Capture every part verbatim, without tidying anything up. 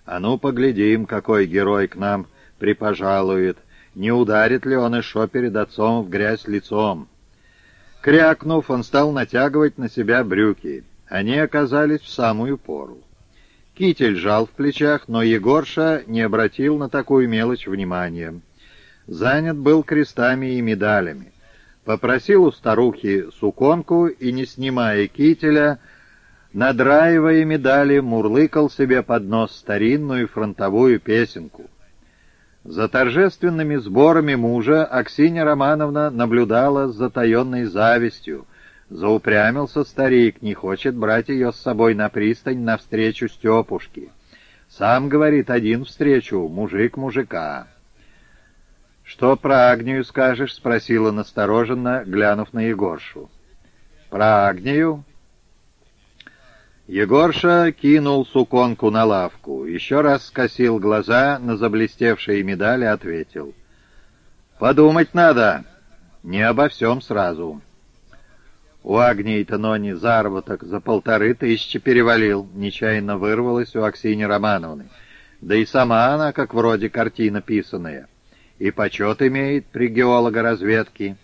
А ну, поглядим, какой герой к нам припожалует. Не ударит ли он еще перед отцом в грязь лицом? Крякнув, он стал натягивать на себя брюки. Они оказались в самую пору. Китель жал в плечах, но Егорша не обратил на такую мелочь внимания. Занят был крестами и медалями. Попросил у старухи суконку и, не снимая кителя, надраивая медали, мурлыкал себе под нос старинную фронтовую песенку. За торжественными сборами мужа Аксинья Романовна наблюдала с затаенной завистью. Заупрямился старик, не хочет брать ее с собой на пристань навстречу Степушке. Сам, говорит, один встречу, мужик мужика. «Что про Агнию скажешь?» — спросила настороженно, глянув на Егоршу. «Про Агнию?» Егорша кинул суконку на лавку, еще раз скосил глаза на заблестевшие медали, ответил. «Подумать надо, не обо всем сразу». «У Агнии-то Нони заработок за полторы тысячи перевалил», — нечаянно вырвалось у Аксиньи Романовны. «Да и сама она, как вроде картина писаная, и почет имеет при геолога-разведке».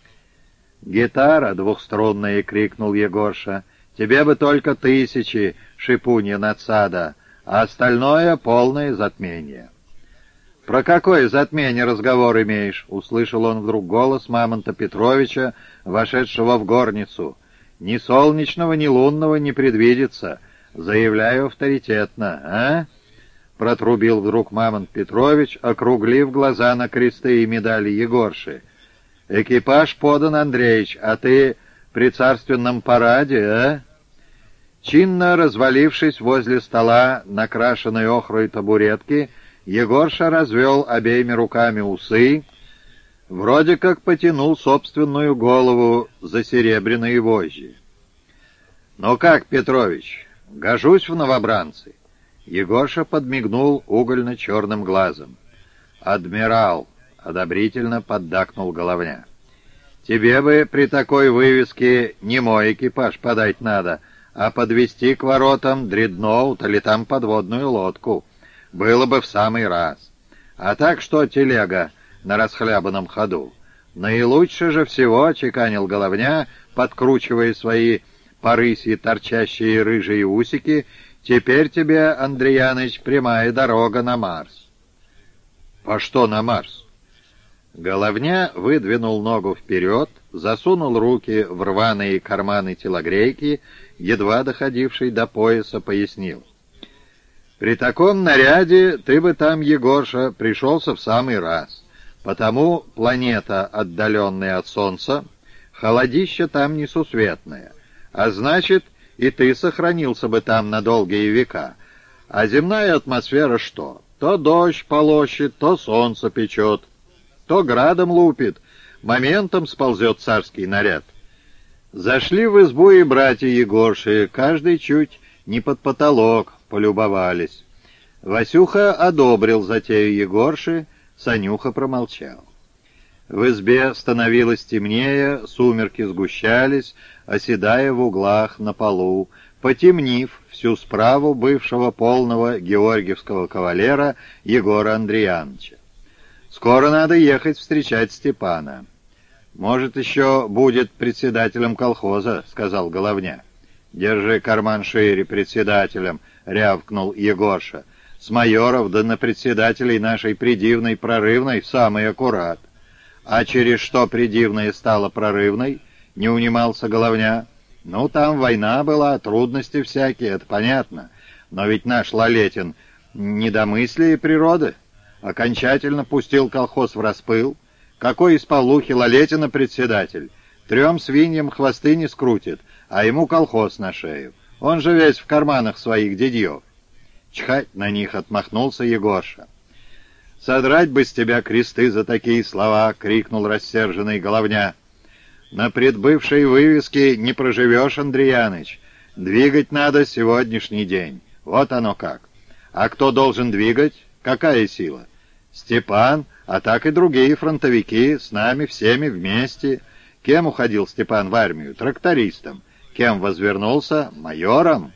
«Гитара двухструнная!» — крикнул Егорша. «Тебе бы только тысячи, шипунья надсада, а остальное — полное затмение». «Про какое затмение разговор имеешь?» — услышал он вдруг голос Мамонта Петровича, вошедшего в горницу. «Ни солнечного, ни лунного не предвидится. Заявляю авторитетно, а?» Протрубил вдруг Мамонт Петрович, округлив глаза на кресты и медали Егорши. «Экипаж подан, Андреич, а ты при царственном параде, а?» Чинно развалившись возле стола, накрашенной охрой табуретки, Егорша развел обеими руками усы, вроде как потянул собственную голову за серебряные вожжи. «Ну как, Петрович, гожусь в новобранцы?» Егорша подмигнул угольно-черным глазом. «Адмирал!» — одобрительно поддакнул Головня. «Тебе бы при такой вывеске не мой экипаж подать надо, а подвести к воротам дредноут или там подводную лодку. Было бы в самый раз. А так что телега на расхлябанном ходу? Наилучше же всего, — чеканил Головня, подкручивая свои порысьи торчащие рыжие усики, — теперь тебе, Андреяныч, прямая дорога на Марс». «По что на Марс?» Головня выдвинул ногу вперед, засунул руки в рваные карманы телогрейки, едва доходивший до пояса, пояснил. «При таком наряде ты бы там, Егорша, пришелся в самый раз, потому планета, отдаленная от Солнца, холодище там несусветное, а значит, и ты сохранился бы там на долгие века. А земная атмосфера что? То дождь полощет, то солнце печет, то градом лупит, моментом сползет царский наряд». Зашли в избу и братья Егорши, каждый чуть не под потолок, полюбовались. Васюха одобрил затею Егорши, Санюха промолчал. В избе становилось темнее, сумерки сгущались, оседая в углах на полу, потемнив всю справу бывшего полного георгиевского кавалера Егора Андреяновича. «Скоро надо ехать встречать Степана. Может, еще будет председателем колхоза», — сказал Головня. «Держи карман шире, председателем», — рявкнул Егорша. «С майоров да на председателей нашей придивной прорывной самый аккурат». «А через что придивная стала прорывной?» — не унимался Головня. «Ну, там война была, трудности всякие, это понятно. Но ведь наш Лалетин недомыслие природы окончательно пустил колхоз в распыл. Какой из полухи Лалетина председатель? Трем свиньям хвосты не скрутит, а ему колхоз на шею. Он же весь в карманах своих дядьев». «Чхать на них!» — отмахнулся Егорша. «Содрать бы с тебя кресты за такие слова!» — крикнул рассерженный Головня. «На предбывшей вывеске не проживешь, Андреяныч. Двигать надо сегодняшний день. Вот оно как. А кто должен двигать? Какая сила? Степан, а так и другие фронтовики, с нами всеми вместе». Кем уходил Степан в армию? Трактористом. Кем возвернулся? Майором.